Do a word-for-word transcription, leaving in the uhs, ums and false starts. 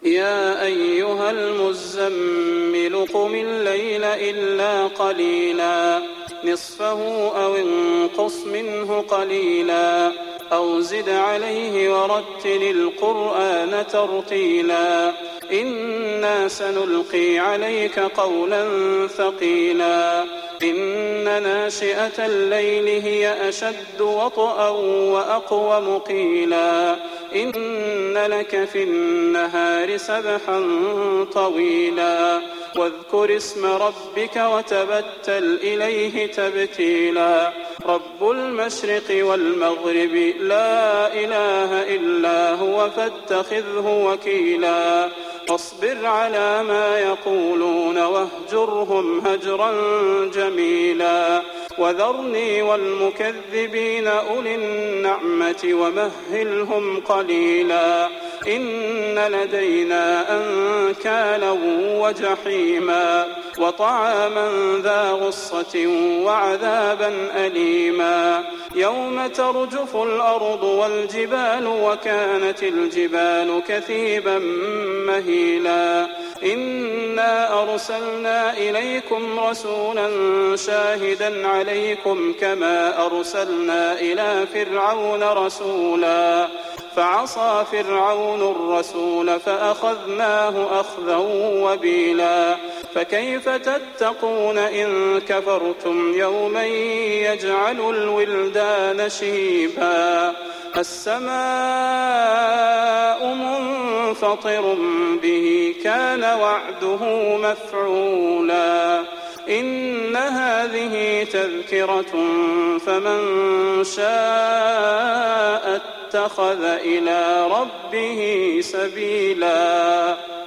يا أيها المزمل قم الليل إلا قليلا نصفه أو انقص منه قليلا أو زد عليه ورتل القرآن ترتيلا إنا سنلقي عليك قولا ثقيلا إن ناشئة الليل هي أشد وطئا وأقوم قيلا إن لك في النهار سبحا طويلا واذكر اسم ربك وتبتل إليه تبتيلا رب المشرق والمغرب لا إله إلا هو فاتخذه وكيلا واصبر على ما يقولون واهجرهم هجرا جميلا وذرني والمكذبين أولي النعمة ومهلهم قليلا إن لدينا أنكالا وجحيما وطعاما ذا غصة وعذابا أليما يوم ترجف الأرض والجبال وكانت الجبال كثيبا مهيلا إنا أرسلنا إليكم رسولا شاهدا عليكم كما أرسلنا إلى فرعون رسولا فعصى فرعون الرسول فأخذناه أخذا وبيلا فكيف تتقون إن كفرتم يوما يجعل الولدان شيبا السماء منفطر به كان وعده مفعولا إن هذه تذكرة فمن شاء اتخذ إلى ربه سبيلا.